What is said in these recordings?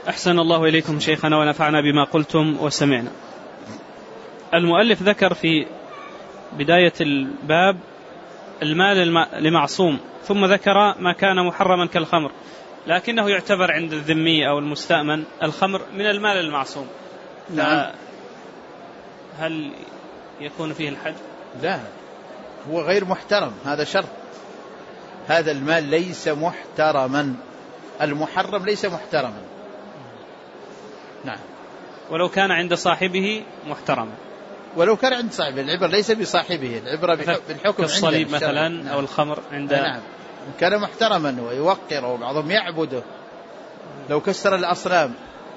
أحسن الله إليكم شيخنا ونفعنا بما قلتم وسمعنا. المؤلف ذكر في بداية الباب المال لمعصوم، ثم ذكر ما كان محرما كالخمر، لكنه يعتبر عند الذمي أو المستأمن الخمر من المال المعصوم. نعم. هل يكون فيه الحد؟ لا، هو غير محترم، هذا شرط. هذا المال ليس محترما، المحرم ليس محترما. نعم. ولو كان عند صاحبه محترما، ولو كان عند صاحبه، العبرة ليس بصاحبه، العبرة بالحكم. الصليب مثلا. نعم. أو الخمر عند. نعم. كان محترما ويوقره، وبعضهم يعبده، لو كسر الأصنام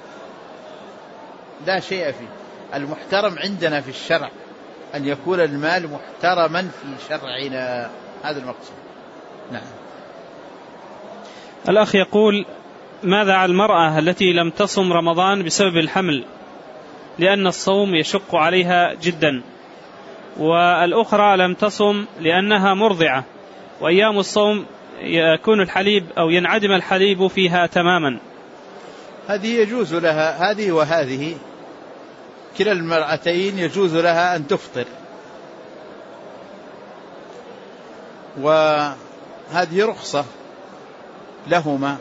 لا شيء فيه. المحترم عندنا في الشرع أن يكون المال محترما في شرعنا، هذا المقصود. نعم. الأخ يقول: ماذا على المرأة التي لم تصم رمضان بسبب الحمل لأن الصوم يشق عليها جدا، والأخرى لم تصم لأنها مرضعة، وأيام الصوم يكون الحليب أو ينعدم الحليب فيها تماما؟ هذه يجوز لها، هذه وهذه كلا المرأتين يجوز لها أن تفطر، وهذه رخصة لهما،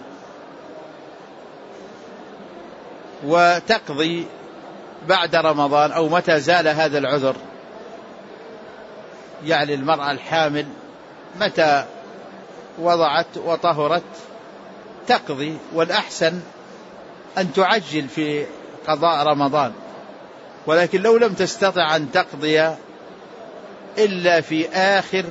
وتقضي بعد رمضان أو متى زال هذا العذر. يعني المرأة الحامل متى وضعت وطهرت تقضي، والأحسن أن تعجل في قضاء رمضان، ولكن لو لم تستطع أن تقضي إلا في آخر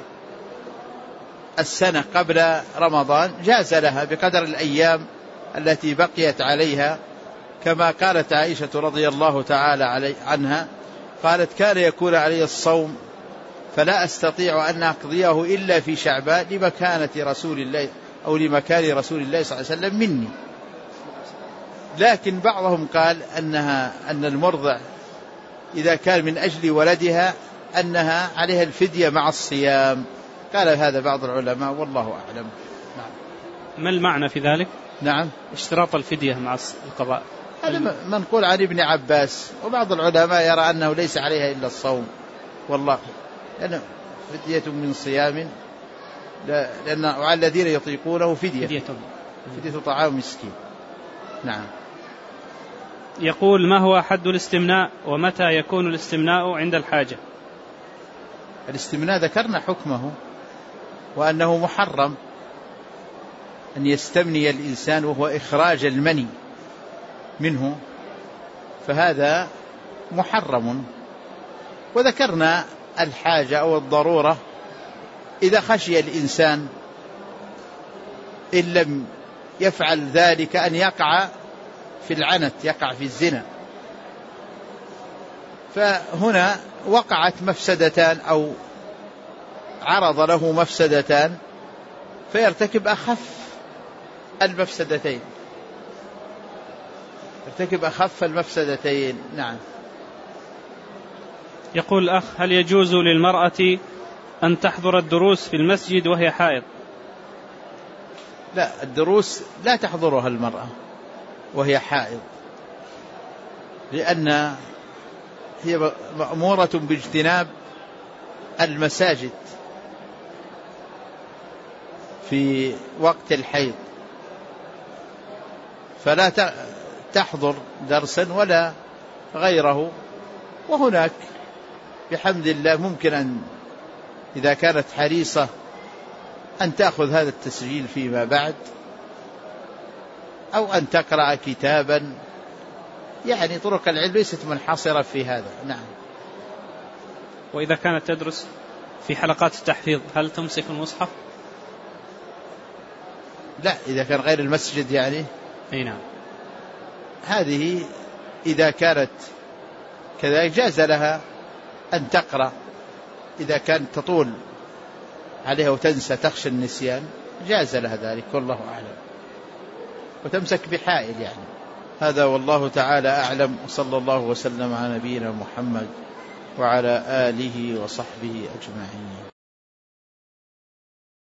السنة قبل رمضان جاز لها بقدر الأيام التي بقيت عليها، كما قالت عائشة رضي الله تعالى عنها، قالت: كان يكون علي الصوم فلا أستطيع أن أقضيه إلا في شعبان لمكانة رسول الله أو لمكان رسول الله صلى الله عليه وسلم مني. لكن بعضهم قال أن المرضع إذا كان من أجل ولدها أنها عليها الفدية مع الصيام، قال هذا بعض العلماء والله أعلم. نعم. ما المعنى في ذلك؟ نعم. اشتراط الفدية مع القضاء، هذا منقول عن ابن عباس، وبعض العلماء يرى أنه ليس عليها إلا الصوم، والله لأنه فدية من صيام، لأن وعلى الذين يطيقونه فدية طعام مسكين. نعم. يقول: ما هو حد الاستمناء، ومتى يكون الاستمناء عند الحاجة؟ الاستمناء ذكرنا حكمه، وأنه محرم أن يستمني الإنسان وهو إخراج المني منه، فهذا محرم. وذكرنا الحاجة أو الضرورة إذا خشي الإنسان إن لم يفعل ذلك أن يقع في العنت، يقع في الزنا، فهنا وقعت مفسدتان أو عرض له مفسدتان، فيرتكب أخف المفسدتين، يرتكب أخف المفسدتين. نعم. يقول الأخ: هل يجوز للمرأة أن تحضر الدروس في المسجد وهي حائض؟ لا، الدروس لا تحضرها المرأة وهي حائض، لأن هي مأمورة باجتناب المساجد في وقت الحيض، فلا تحضر درسا ولا غيره. وهناك بحمد الله ممكن أن إذا كانت حريصة أن تأخذ هذا التسجيل فيما بعد، أو أن تقرأ كتابا، يعني طرق العلم ليست منحصرة في هذا. نعم. وإذا كانت تدرس في حلقات التحفيظ هل تمسك المصحف؟ لا، إذا كان غير المسجد يعني. أي نعم. هذه إذا كانت كذلك جاز لها أن تقرأ، إذا كانت تطول عليها وتنسى تخشى النسيان جاز لها ذلك، والله أعلم، وتمسك بحائل يعني. هذا والله تعالى أعلم، وصلى الله وسلم على نبينا محمد وعلى آله وصحبه أجمعين.